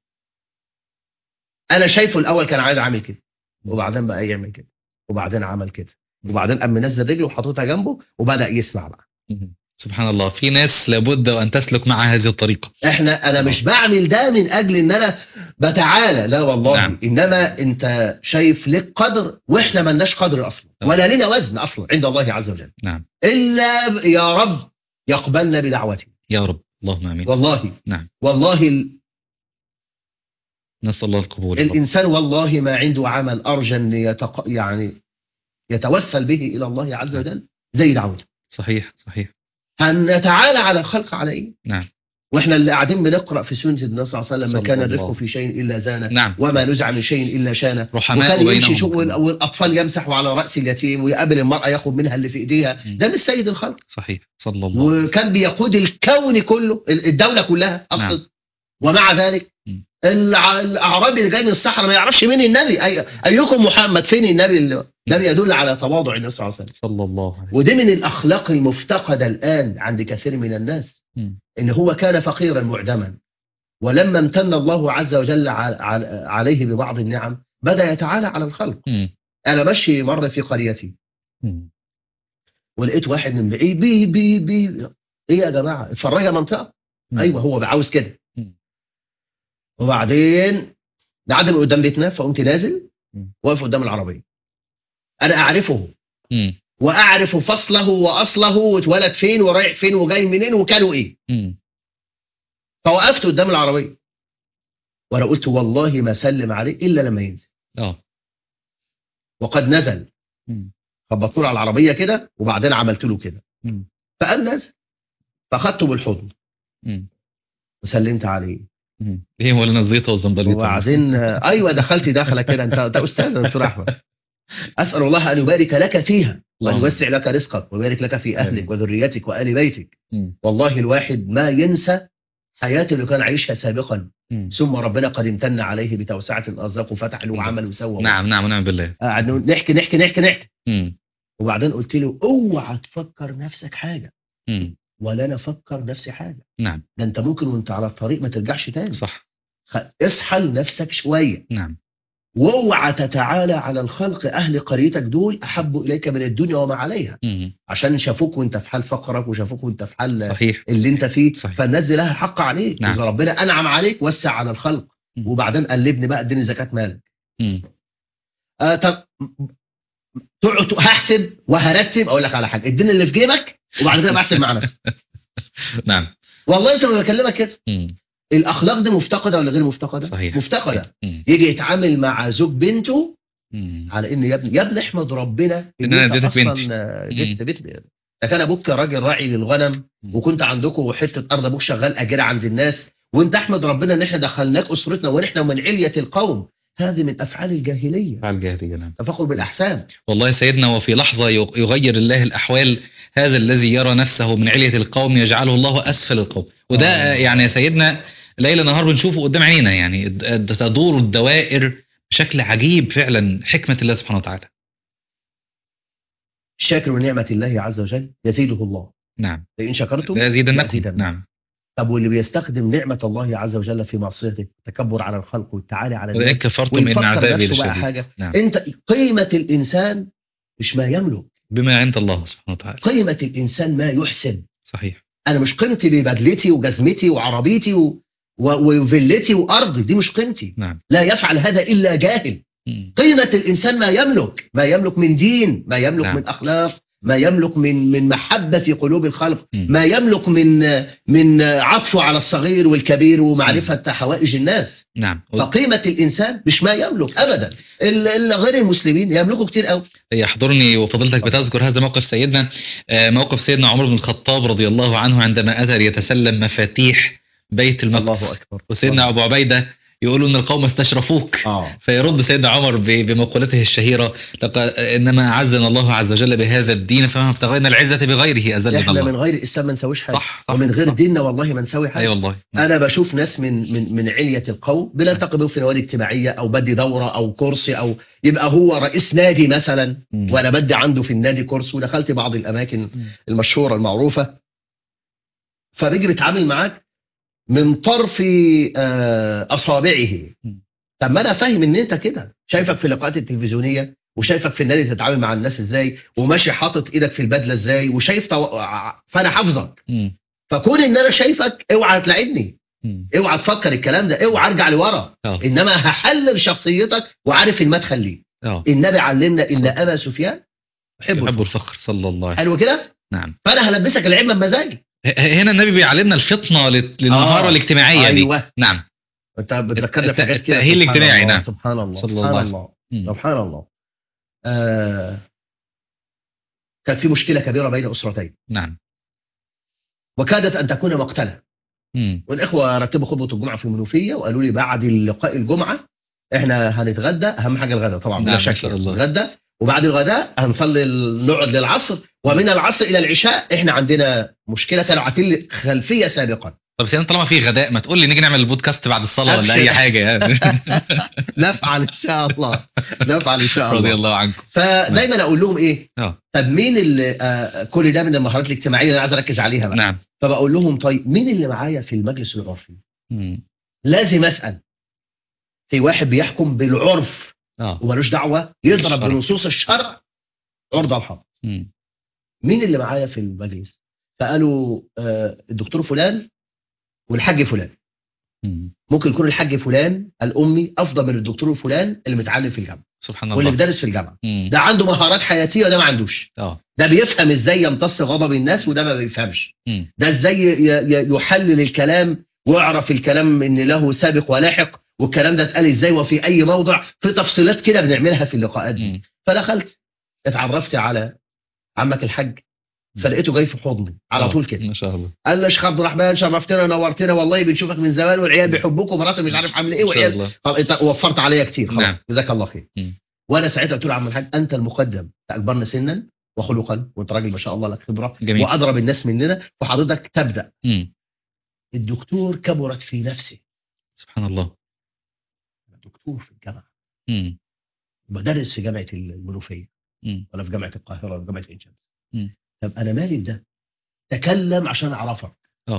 انا شايفه الاول كان عايز اعمل كده، وبعدين بقى يعمل كده، وبعدين عمل كده، وبعدين قام منزل رجله وحاططها جنبه وبدأ يسمع بقى. سبحان الله. في ناس لابد وان تسلك مع هذه الطريقه. انا مش بعمل ده من اجل ان انا بتعالى، لا والله. نعم. انما انت شايف لك قدر واحنا مالناش قدر اصلا. ولا لنا وزن اصلا عند الله عز وجل. نعم. الا يا رب يقبلنا بدعوته يا رب، اللهم امين. والله. نعم. والله نسأل الله القبول. الإنسان والله ما عنده عمل أرجى أن يعني يتوسل به إلى الله عز وجل زي دعوته. صحيح صحيح. هنتعالى على الخلق على إيه؟ نعم. وإحنا اللي قاعدين بنقرأ في سنة النبي صلى الله عليه وسلم: ما كان الرزق في شيء إلا زانه. نعم. وما نزع من شيء إلا شانه. وكان يمشي والأطفال يمسحوا على رأس اليتيم، ويقابل المرأة ياخد منها اللي في إيديها. ده مش سيد الخلق. صحيح صلى الله. وكان بيقود الكون كله، الدولة كلها أقصد. نعم. ومع ذلك الأعرابي اللي جاي من الصحراء ما يعرفش مين النبي. أيكم محمد، فين النبي؟ ده بيدل على تواضع النبي صلى الله عليه وسلم. صلى الله عليه وسلم. ودي من الأخلاق المفتقدة الآن عند كثير من الناس. إن هو كان فقيرا معدما، ولما امتن الله عز وجل عليه ببعض النعم بدأ يتعالى على الخلق. أنا ماشي مرة في قريتي ولقيت واحد من بعيد بي إيه يا جماعة، اتفرجها منطقة. أيوة هو عاوز كده. وبعدين نعدي من قدام بيتنا، فقمت نازل واقف قدام العربية. أنا أعرفه وأعرف فصله وأصله واتولد فين ورايح فين وجاي منين وكانوا إيه. فوقفت قدام العربية وأنا قلت والله ما سلم عليه إلا لما ينزل. وقد نزل. خبطت له على العربية كده وبعدين عملت له كده. فقام نزل، فأخدته بالحضن وسلمت عليه. ايه ولا نزيته والزنبليطه. وبعدين ايوه دخلت داخله كده. انت استاذ دكتور احمد. أسأل الله أن يبارك لك فيها وأن اللهم. يوسع لك رزقك ويبارك لك في أهلك آمين. وذريتك وآل بيتك. مم. والله الواحد ما ينسى حياته اللي كان عايشها سابقا، مم. ثم ربنا قد امتن عليه بتوسعة الأرزاق وفتح له وعمل وسوى. نعم نعم ونعم بالله. قعد نحكي نحكي نحكي نحكي. مم. وبعدين قلت له اوعى تفكر نفسك حاجة مم. ولا أنا أفكر نفسي حاجة. نعم ده أنت ممكن وأنت على الطريق ما ترجعش تاني. صح. اصحى لنفسك شوية، نعم واوعى تتعالى على الخلق. أهل قريتك دول أحب إليك من الدنيا وما عليها، مم. عشان شافوك وانت في حال فقرك وشافوك وانت في حال صحيح. اللي انت فيه. صحيح. فالناس دي لها حق عليك. نعم. إذا ربنا أنعم عليك وسع على الخلق. مم. وبعدين قلبني بقى اديني زكاة مالك. مم. طب تقعد هحسب وهرتب. اقول لك على حاجه، اديني اللي في جيبك وبعد كده بحسب مع نفسي. نعم والله انت ما بكلمك كده. مم. الاخلاق دي مفتقده ولا غير مفتقده؟ صحيح. مفتقده. مم. يجي يتعامل مع زوج بنته مم. على ان يا ابني احمد ربنا إن أنا اديتك اصلا بنتي. جبت بنت. ده كان ابوك راجل راعي للغنم وكنت عندكم حته ارض، ابوك شغال اجير عند الناس، وانت احمد ربنا ان احنا دخلناك اسرتنا ونحن من عليه القوم. هذه من افعال الجاهليه، فعل جاهلية. نعم تفاخر بالاحسان. والله سيدنا، وفي لحظة يغير الله الأحوال. هذا الذي يرى نفسه من علية القوم يجعله الله أسفل القوم. وده يعني يا سيدنا ليل نهار بنشوفه قدام عينينا، يعني تدور الدوائر بشكل عجيب فعلا. حكمة الله سبحانه وتعالى. الشاكر من نعمة الله عز وجل يزيده الله. نعم لئن شكرتم لأزيدنكم. نعم. طب واللي بيستخدم نعمة الله عز وجل في معصيته، تكبر على الخلق والتعالي على وإن الناس، كفرتم إن ويفكر عذابي نفسه بقى لشديد. حاجة. نعم. انت قيمة الإنسان مش ما يملك، بما عند الله سبحانه وتعالى. قيمة الإنسان ما يحسن. صحيح. أنا مش قيمتي ببدلتي وجزمتي وعربيتي وفيلتي وأرضي، دي مش قيمتي. نعم. لا يفعل هذا إلا جاهل. قيمة الإنسان ما يملك، ما يملك من دين، ما يملك نعم. من أخلاق، ما يملك من محبة في قلوب الخلق، مم. ما يملك من عطفه على الصغير والكبير ومعرفة حوائج الناس. نعم. فقيمة الإنسان مش ما يملك أبدا. غير المسلمين يملكوا كتير قوي. يحضرني وفضلتك بتذكر هذا موقف سيدنا، موقف سيدنا عمر بن الخطاب رضي الله عنه عندما أتى يتسلم مفاتيح بيت المقدس. الله أكبر. وسيدنا أبو عبيدة يقولوا ان القوم استشرفوك. فيرد سيدنا عمر بمقولته الشهيرة: انما اعزنا الله عز وجل بهذا الدين فما ابتغينا العزة بغيره اذلنا الله. احنا من غير الاسلام ما نسويش حاجه. صح. ومن غير ديننا والله ما نسوي حاجه. اي والله. انا بشوف ناس من علية القوم بنلتقي بهم في نوادي اجتماعيه او بدي دوره او كرسي، او يبقى هو رئيس نادي مثلا وانا بدي عنده في النادي كرسي، ودخلت بعض الاماكن المشهوره المعروفه، فبيجي بيتعامل معاك من طرف أصابعه. طب ما أنا فاهم إن أنت كده، شايفك في اللقاءات التلفزيونية وشايفك في النادي تتعامل مع الناس إزاي وماشي حاطط إيدك في البدلة إزاي وشايف فأنا حافظك. فكون إن أنا شايفك اوعى تلاعبني، اوعى تفكر الكلام ده، اوعى ارجع لورا. إنما هحلل شخصيتك وعارف المدخل ليه. النبي علمنا إن أبا سفيان يحب الفخر صلى الله عليه وسلم. حلو كده؟ نعم. فأنا هلبسك العلم بمزاجي. هنا النبي بيعلمنا الفطنة للمهارة الاجتماعية دي. أيوة. نعم. انت بتذكرنا في حاجات كده. التأهيل الاجتماعي. نعم. سبحان الله. سبحان الله. كان في مشكلة كبيرة بين أسرتين. نعم. وكادت أن تكون مقتلة. والإخوة رتبوا خطبة الجمعة في المنوفية وقالوا لي بعد اللقاء الجمعة احنا هنتغدى، أهم حاجة الغداء طبعا بلا شك. نتغدى وبعد الغداء هنصلي نقعد للعصر، ومن العصر إلى العشاء احنا عندنا مشكلة. كانوا عاطين لي خلفية سابقا. طب سيدنا طالما في غداء ما تقول لي نيجي نعمل البودكاست بعد الصلاة ولا أي حاجة يعني. نفعل إن شاء الله. نفعل إن شاء الله. رضي الله عنكم. فدايما أقول لهم إيه؟ طب مين اللي كل ده من المهارات الاجتماعية اللي أنا عايز أركز عليها بقى. نعم. فبقول لهم طيب مين اللي معايا في المجلس العرفي؟ لازم أسأل. في واحد بيحكم بالعرف ومالوش دعوة يضرب بنصوص الشرع عرض الحق. مين اللي معايا في المجلس؟ فقالوا الدكتور فلان والحاج فلان. ممكن يكون الحاج فلان الأمي أفضل من الدكتور فلان اللي متعلم في الجامعة سبحان الله، واللي بيدرس في الجامعة. ده عنده مهارات حياتية وده ما عندوش. ده بيفهم ازاي يمتص غضب الناس وده ما بيفهمش. ده ازاي يحلل الكلام ويعرف الكلام ان له سابق ولاحق، والكلام ده اتقال ازاي وفي اي موضع، في تفصيلات كده بنعملها في اللقاءات دي. فدخلت اتعرفت على عمك الحاج، فلقيته جاي في حضني على طول كده. ما شاء الله. قال لي يا شيخ عبد الرحمن شرفتنا ونورتنا، والله بنشوفك من زمان والعيال بيحبوك ومراتي مش عارف عامله ايه، وعيال انت وفرت عليا كتير خلاص. جزاك الله خير. وانا ساعتها قلت له يا عم الحاج انت المقدم، اكبرنا سنا وخلقا وانت راجل ما شاء الله لك خبره جميل. واضرب الناس مننا، وحضرتك تبدا. مم. الدكتور كبرت في نفسه. سبحان الله. دكتور في الجامعه، مم. بدرس في جامعه المنوفيه مم. ولا في جامعه القاهره ولا في جامعه عين شمس. مم. طب انا مالي بده؟ تكلم عشان اعرفك.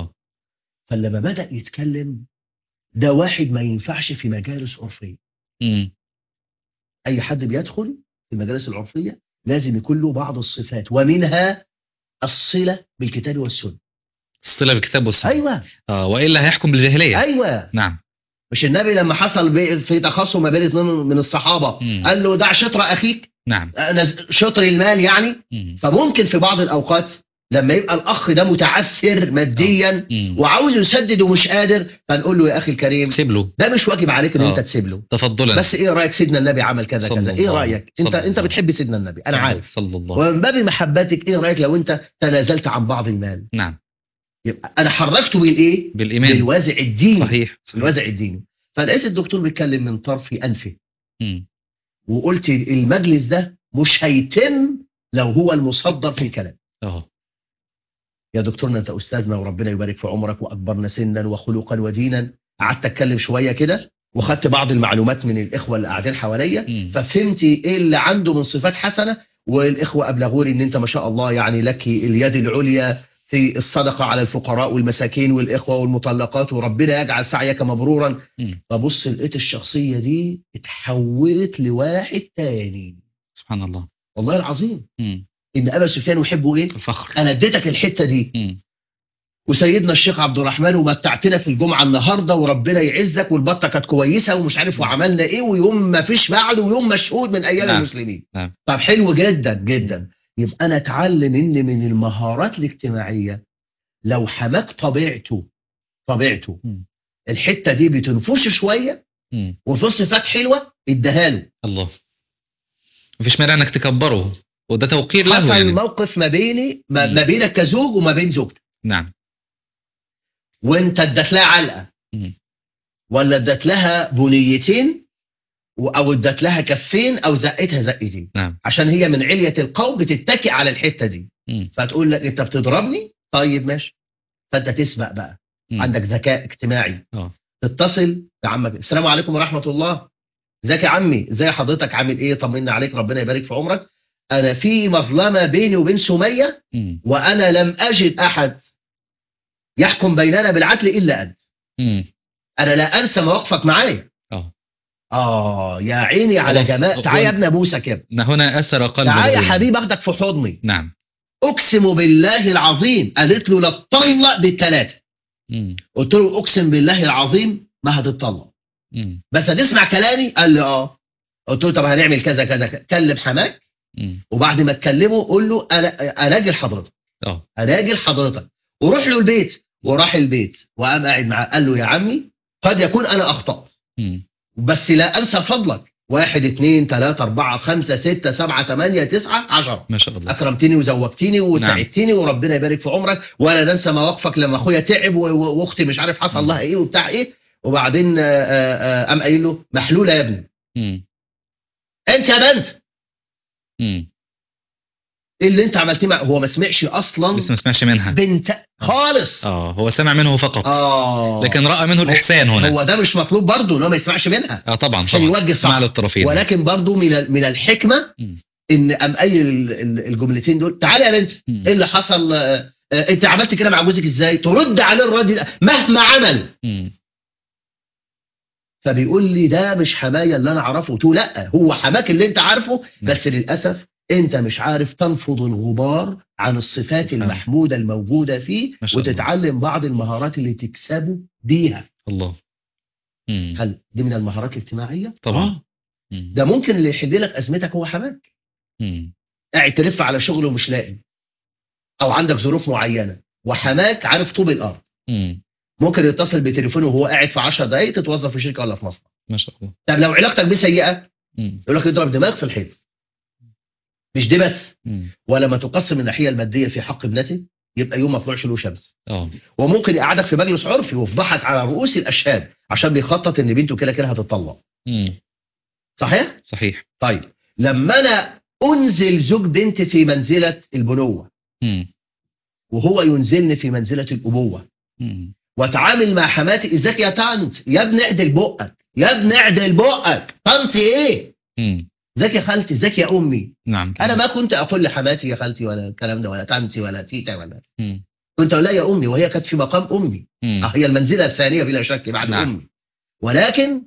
فلما بدا يتكلم، ده واحد ما ينفعش في مجالس عرفيه. مم. اي حد بيدخل في المجالس العرفيه لازم يكون له بعض الصفات، ومنها الصله بالكتاب والسنه. الصلة بالكتاب والسنة. ايوه. وإلا هيحكم بالجاهلية. ايوه. نعم. مش النبي لما حصل في تخاصم ما بين اثنين من الصحابه قال له دع شطر اخيك؟ نعم. شطر المال يعني. مم. فممكن في بعض الاوقات لما يبقى الاخ ده متعثر ماديا وعاوز يسدد ومش قادر، فنقول له يا اخي الكريم سيب له، ده مش واجب عليك ان انت تسيب له تفضلا، بس ايه رايك سيدنا النبي عمل كذا كذا، ايه رايك انت بتحب سيدنا النبي انا عارف صلى الله، ومن باب محبتك ايه رايك لو انت تنازلت عن بعض المال؟ نعم. يبقى انا حركته بالايه؟ بالايمان، بالوازع الديني. صحيح. الوازع الديني. فلقيت الدكتور بيتكلم من طرف انفه. وقلت المجلس ده مش هيتم لو هو المصدر في الكلام. يا دكتورنا انت استاذنا وربنا يبارك في عمرك واكبرنا سنا وخلقا ودينا. قعدت اتكلم شويه كده وخدت بعض المعلومات من الاخوه اللي قاعدين حواليا، ففهمت ايه اللي عنده من صفات حسنه. والاخوه ابلغوني ان انت ما شاء الله يعني لك اليد العليا في الصدقه على الفقراء والمساكين والاخوه والمطلقات، وربنا يجعل سعيك مبرورا. فبص لقيت الشخصيه دي اتحولت لواحد تاني. سبحان الله، والله العظيم. ان ابا سفيان يحبه ايه؟ الفخر. انا اديتك الحته دي. وسيدنا الشيخ عبد الرحمن ومتعتنا في الجمعه النهارده وربنا يعزك، والبطه كانت كويسه ومش عارف وعملنا ايه، ويوم ما فيش بعده ويوم مشهود من ايام المسلمين. طب حلو جدا جدا. يبقى انا اتعلم ان من المهارات الاجتماعيه لو حماك طبيعته الحته دي بتنفش شويه وفي صفات حلوه اديها له. الله، مفيش مانع انك تكبره، وده توقير له. حصل يعني موقف ما بيني ما بينك كزوج وما بين زوجتك. نعم. وانت ادت لها علقه ولا ادت لها بنيتين او ادت لها كفين او زقتها زقتين. نعم. عشان هي من علية القوم بتتكي على الحته دي. فتقول لك انت بتضربني، طيب ماشي. فانت تسبق بقى. عندك ذكاء اجتماعي. تتصل بعمك، السلام عليكم ورحمه الله، ازيك يا عمي، ازي حضرتك، عامل ايه، طمنا عليك، ربنا يبارك في عمرك. انا في مظلمه بيني وبين سميه وانا لم اجد احد يحكم بيننا بالعدل الا انت. انا لا انسى مواقفك معايا. يا عيني على جمال. تعال يا ابن ابوسك يا ابني، هنا اثر قلبي. تعال يا حبيبي اخدك في حضني. نعم. اقسم بالله العظيم. قالت له لا تطلق بالثلاثه. قلت له اقسم بالله العظيم ما هتطلق بس هتسمع كلامي. قال لي قلت له طب هنعمل كذا كذا. كلم حماك وبعد ما تكلمه قول له انا راجل حضرتك. انا راجل حضرتك. وروح له البيت. وراح البيت وقام قاعد معاه. قال له يا عمي قد يكون انا اخطأت بس لا انسى فضلك. 1 2 3 4 5 6 7 8 9 10 ما شاء الله. اكرمتني وزوجتني وساعدتني. نعم. وربنا يبارك في عمرك. ولا ننسى مواقفك لما اخويا تعب واختي مش عارف حصل لها ايه وبتاع ايه. وبعدين قام قايل له محلوله يا ابني. انت يا بنت ايه اللي انت عملتيه هو ما سمعش اصلا. لسه ما سمعش منها بنت خالص. هو سمع منه فقط. لكن رأى منه الإحسان هنا. هو ده مش مطلوب برضه انه ما يسمعش منها. طبعا عشان يوجه صح مع الطرفين. ولكن برضه من الحكمه ان قام قايل الجملتين دول. تعالي يا بنت ايه اللي حصل، انت عملت كده مع جوزك ازاي؟ ترد عليه الرد مهما عمل. فبيقول لي ده مش حمايه اللي انا اعرفه. قلت له لا هو حماك اللي انت عارفه بس للاسف انت مش عارف تنفض الغبار عن الصفات المحمودة الموجودة فيه وتتعلم بعض المهارات اللي تكسبه بيها. الله. هل دي من المهارات الاجتماعية؟ طبعا. ده ممكن اللي يحل لك ازمتك هو حماك. قاعد تلف على شغل ومش لاقي او عندك ظروف معينة وحماك عارف طوب الارض. ممكن يتصل بتليفونه وهو قاعد في 10 دقايق تتوظف في شركة ولا في مصنع. ما شاء الله. طب لو علاقتك بيه سيئة يقول لك اضرب دماغ في الحيط. مش دي بس. ولما تقسم الناحيه الماديه في حق ابنته يبقى يوم ما طلعش له شمس. وممكن يقعدك في مجلس عرفي ويفضحك على رؤوس الاشهاد عشان بيخطط ان بنته كده كده هتطلق. صحيح. طيب لما انا انزل زوج بنت في منزله البنوه وهو ينزلني في منزله الابوه واتعامل مع حماتي، ازيك يا طنط، يا ابني اعدل بقك، يا ابني اعدل بقك، طنط ايه، ازيك يا خالتي، ازيك يا امي. نعم. انا ما كنت اقول لحماتي يا خالتي ولا الكلام ده، ولا طنطي ولا تيتا ولا كنت اقول لها يا امي، وهي كانت في مقام امي. هي المنزله الثانيه بلا شك بعد نعم. امي. ولكن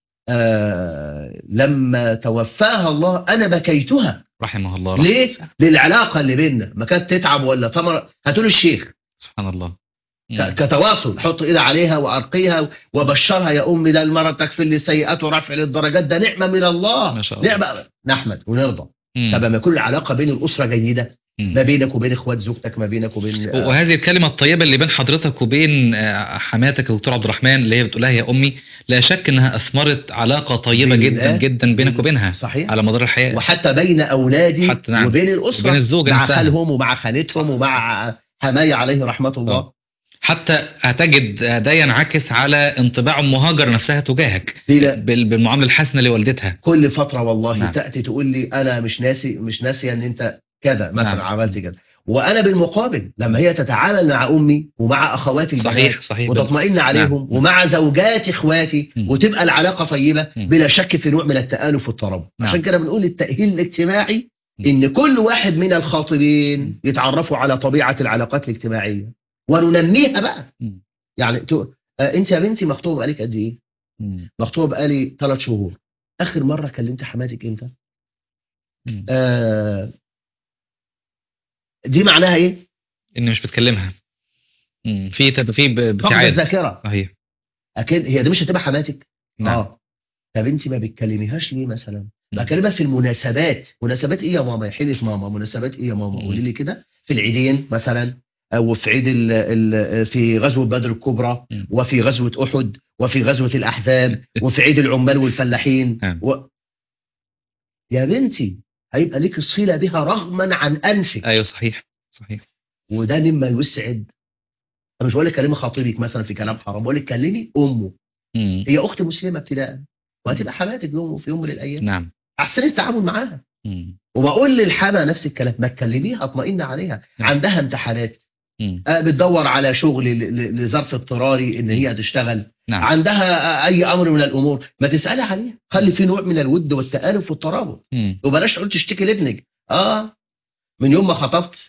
لما توفاها الله انا بكيتها رحمه الله. ليه؟ للعلاقه اللي بيننا، ما كانت تتعب ولا تمر هاتوا الشيخ سبحان الله. كتواصل، حط ايدي عليها وارقيها وبشرها يا امي، ده المرة تكفي لي السيئات ورفع للدرجات، ده نعمه من الله، ما شاء الله. نعمه نحمد ونرضى. طب ما يكون العلاقه بين الاسره جيده، ما بينك وبين اخوات زوجتك، ما بينك وبين وهذه الكلمه الطيبه اللي بين حضرتك وبين حماتك الدكتور عبد الرحمن اللي هي بتقولها يا امي، لا شك انها اثمرت علاقه طيبه جدا جدا بينك وبينها. صحيح. على مدار الحياه، وحتى بين اولادي حتى نعم. وبين الاسره، وبين الزوجه مع نفسها، خالهم ومع خالتهم ومع حماية عليه رحمه الله. حتى هتجد ده ينعكس على انطباع ام هاجر نفسها تجاهك بالمعامله الحسنه لوالدتها. كل فتره والله نعم. تاتي تقول لي انا مش ناسي ان انت كذا مثلا. نعم. عملت كذا. وانا بالمقابل لما هي تتعامل مع امي ومع اخواتي البنات صحيح وتطمئن عليهم. نعم. ومع زوجات اخواتي وتبقى العلاقه طيبه بلا شك في نوع من التآلف والترابط. نعم. عشان كده بنقول التأهيل الاجتماعي ان كل واحد من الخاطبين يتعرفوا على طبيعه العلاقات الاجتماعيه وننميها بقى. يعني انت يا بنتي مخطوبه بقالك قد ايه؟ مخطوبه بقالي 3 شهور. اخر مره كلمت حماتك امتى؟ دي معناها ايه؟ ان مش بتكلمها. في فقد الذاكره. صحيح. اكيد هي دي مش هتبقى حماتك. نعم. طب انت ما بتكلميهاش ليه مثلا؟ بكلمها في المناسبات. مناسبات ايه يا ماما؟ يا حلة ماما، مناسبات ايه يا ماما؟ قولي لي كده. في العيدين مثلا، او في عيد في غزوه بدر الكبرى، وفي غزوه احد، وفي غزوه الاحزاب، وفي عيد العمال والفلاحين. يا بنتي هيبقى ليك الصله بها رغما عن انفك. ايوه صحيح. وده مما يسعد. انا مش بقول لك كلمه خاطبك مثلا في كلام حرام، بقول لك كلمي امه. هي اخت مسلمه ابتداء، وهتبقى حماتك في يوم من الايام. نعم. احسن التعامل معاها. وبقول للحما نفس الكلام، ما تكلميها، اطمئن عليها. عندها امتحانات، بتدور على شغل لظرف اضطراري ان هي تشتغل. نعم. عندها اي امر من الامور، ما تسالي عليها. خلي في نوع من الود والتآلف والترابط. وبلاش تقول تشتكي لابنك من يوم ما خطبت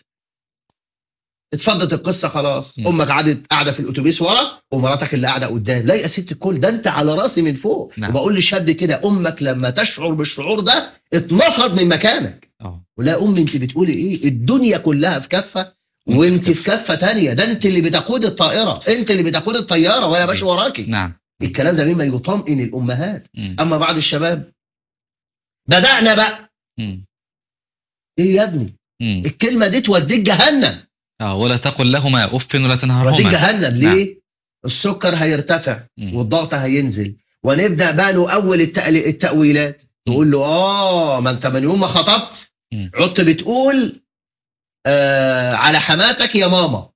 اتفضت القصه خلاص. امك قاعده في الاتوبيس ورا ومراتك اللي قاعده قدام. لا يا ست الكل، ده انت على راسي من فوق. نعم. وبقول للشاب كده، امك لما تشعر بالشعور ده اتنفض من مكانك. ولا امي انت بتقولي ايه؟ الدنيا كلها في كفه وانت في كفه ثانيه. ده انت اللي بتقود الطائره، انت اللي بتقود الطياره وانا ماشي وراكي. نعم. الكلام ده مما يطمئن الامهات. اما بعض الشباب بدأنا بقى. ايه يا ابني؟ الكلمه دي توديك جهنم. ولا تقل لهما اف ولا تنهرهما. توديك جهنم. ليه؟ نعم. السكر هيرتفع والضغط هينزل، ونبدأ بقى نؤول التأويلات. نقول له ما انت من يوم ما خطبت عدت بتقول على حماتك يا ماما.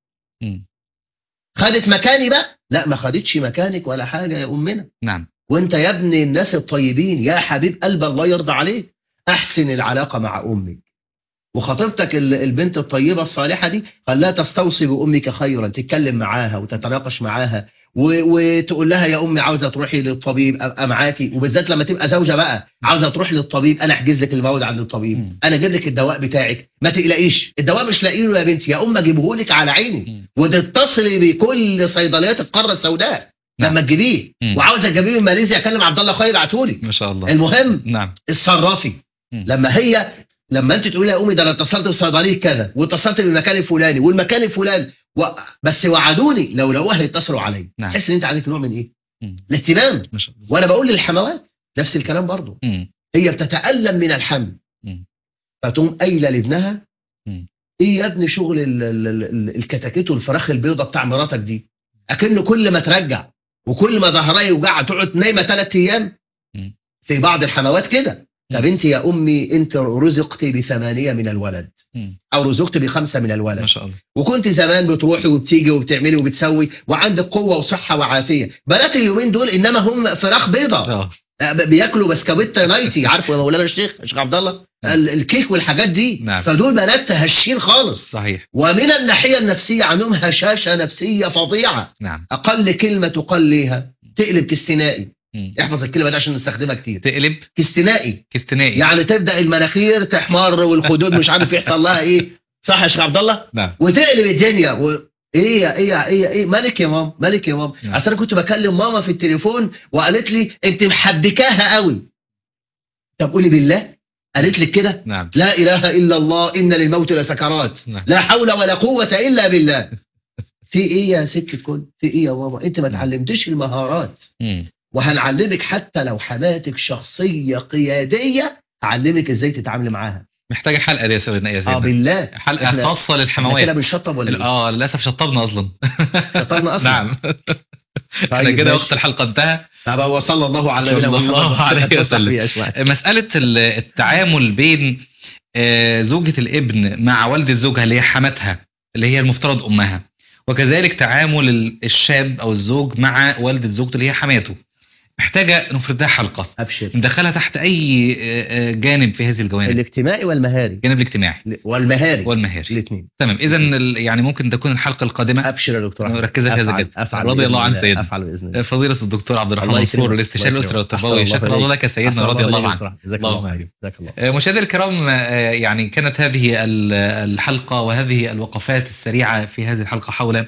خدت مكاني بقى؟ لا، ما خدتش مكانك ولا حاجة يا أمنا. نعم. وانت يا ابن الناس الطيبين يا حبيب قلب الله يرضى عليك، احسن العلاقة مع أمك. وخطيبتك البنت الطيبة الصالحة دي خليها تستوصي بأمك خيرا، تتكلم معاها وتتناقش معاها وتقول لها يا أمي عاوزة تروحي للطبيب أبقى معاكي. وبالذات لما تبقى زوجة بقى عاوزة تروح للطبيب، أنا أحجز لك الموعد عند الطبيب، أنا أجيب لك الدواء بتاعك، ما تقلقيش. الدواء مش لاقينه يا بنتي، يا أم أجيبه لك على عيني. وتتصلي بكل صيدليات القارة السوداء لما تجيبيه. وعاوزة تجيبيه من ماليزيا أكلم عبد الله خير ابعتهولي. ما شاء الله. المهم نعم. اتصرفي. لما انت تقولي يا امي ده انا اتصلت بالصيدليه كذا واتصلت بالمكان الفلاني والمكان الفلاني بس وعدوني لو لقوها يتصلوا عليا. نعم. تحس ان انت عندك نوع من ايه؟ الاهتمام. وانا بقول للحموات نفس الكلام برضو. هي بتتألم من الحمل، فتقوم قايله لابنها ايه يا ابني شغل الكتاكيت والفراخ البيضه بتاع مراتك دي؟ اكنه كل ما ترجع وكل ما ظهرها يوجعها تقعد نايمه 3 ايام. في بعض الحموات كده. طب انت يا امي انت رزقت ب8 من الولد او رزقت ب5 من الولد، ما شاء الله. وكنت زمان بتروحي وبتيجي وبتعملي وبتسوي وعندك قوه وصحه وعافيه. بنات اليومين دول انما هم فراخ بيضه. بياكلوا بسكويت نايتي، عارفه يا مولانا الشيخ عبد الله، الكيك والحاجات دي. نعم. فدول بنات هشين خالص. صحيح. ومن الناحيه النفسيه عندهم هشاشه نفسيه فظيعه. نعم. اقل كلمه تقال ليها تقلب كاستنائي. احفظ الكلمه دي عشان نستخدمها كتير. تقلب كاستنائي. كاستنائي يعني تبدا المناخير تحمر والخدود مش عارف يحصل لها ايه. صح يا شيخ عبد الله؟ نعم. وتقلب الدنيا ايه مالك يا ماما، مالك يا ماما. نعم. اصل انا كنت بكلم ماما في التليفون وقالت لي انت محبكاها قوي. طب قولي بالله، قالت لك كده؟ نعم. لا اله الا الله ان للموت لسكرات. نعم. لا حول ولا قوه الا بالله. في ايه يا ست الكل؟ في ايه يا ماما؟ انت ما اتعلمتش المهارات. وهنعلمك حتى لو حماتك شخصيه قياديه، هعلمك ازاي تتعاملي معاها. محتاجه حلقه دي يا سيدنا. بالله حلقه خاصه للحموات. كده بنشطب ولا ايه؟ للاسف شطبنا اصلا. شطبنا اصلا. نعم. احنا كده وقت الحلقه انتهى. طب وصلى الله على نبينا محمد الله عليه وسلم. مساله التعامل بين زوجة الابن مع والدة زوجها اللي هي حماتها اللي هي المفترض امها، وكذلك تعامل الشاب او الزوج مع والدة زوجته اللي هي حماته، محتاجة نفردها حلقة. أبشر. ندخلها تحت أي جانب في هذه الجوانب. الاجتماعي والمهاري. الجانب الاجتماعي والمهاري الاثنين. تمام. إذا يعني ممكن تكون الحلقة القادمة أبشر يا دكتور نركزها في هذا الجانب. رضي الله عن سيدنا. أفعل بإذن الله. فضيلة الدكتور عبد الرحمن منصور الاستشاري الأسري والتربوي، شكرا الله لك سيدنا رضي الله عنك. الله. مشاهدينا الكرام، يعني كانت هذه الحلقة وهذه الوقفات السريعة في هذه الحلقة حول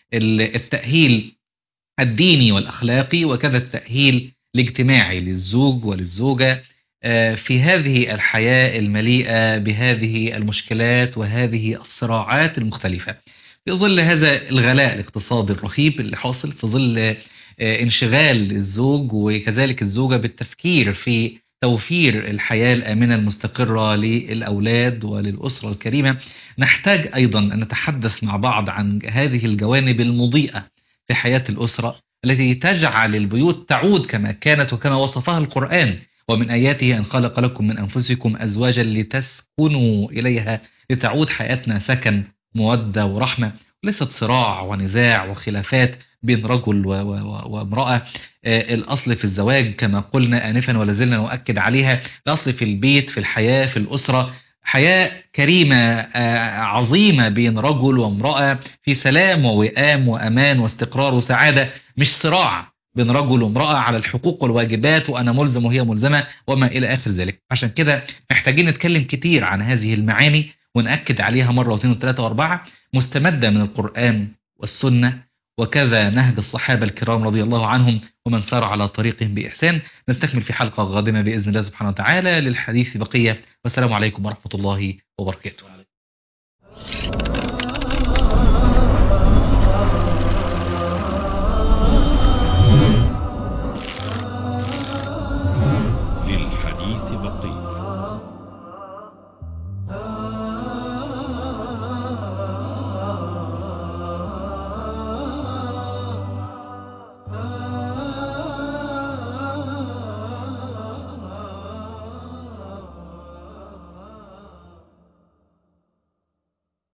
التأهيل الديني والأخلاقي وكذا التأهيل الاجتماعي للزوج وللزوجة في هذه الحياة المليئة بهذه المشكلات وهذه الصراعات المختلفة في ظل هذا الغلاء الاقتصادي الرهيب اللي حاصل، في ظل انشغال الزوج وكذلك الزوجة بالتفكير في توفير الحياة الآمنة المستقرة للأولاد وللأسرة الكريمة. نحتاج أيضا أن نتحدث مع بعض عن هذه الجوانب المضيئة في حياة الأسرة التي تجعل البيوت تعود كما كانت وكما وصفها القرآن: ومن آياته أن خلق لكم من أنفسكم أزواجا لتسكنوا إليها، لتعود حياتنا سكن مودة ورحمة، ليست صراع ونزاع وخلافات بين رجل وامرأة. الأصل في الزواج كما قلنا آنفا ولازلنا نؤكد عليها، الأصل في البيت، في الحياة، في الأسرة، حياة كريمة عظيمة بين رجل وامرأة في سلام ووئام وأمان واستقرار وسعادة، مش صراع بين رجل وامرأة على الحقوق والواجبات وأنا ملزم وهي ملزمة وما إلى آخر ذلك. عشان كده محتاجين نتكلم كتير عن هذه المعاني ونأكد عليها مرة واثنين وثلاثة واربعة، مستمدة من القرآن والسنة وكذا نهج الصحابة الكرام رضي الله عنهم ومن سار على طريقهم بإحسان. نستكمل في حلقة قادمة بإذن الله سبحانه وتعالى. للحديث بقية، والسلام عليكم ورحمة الله وبركاته.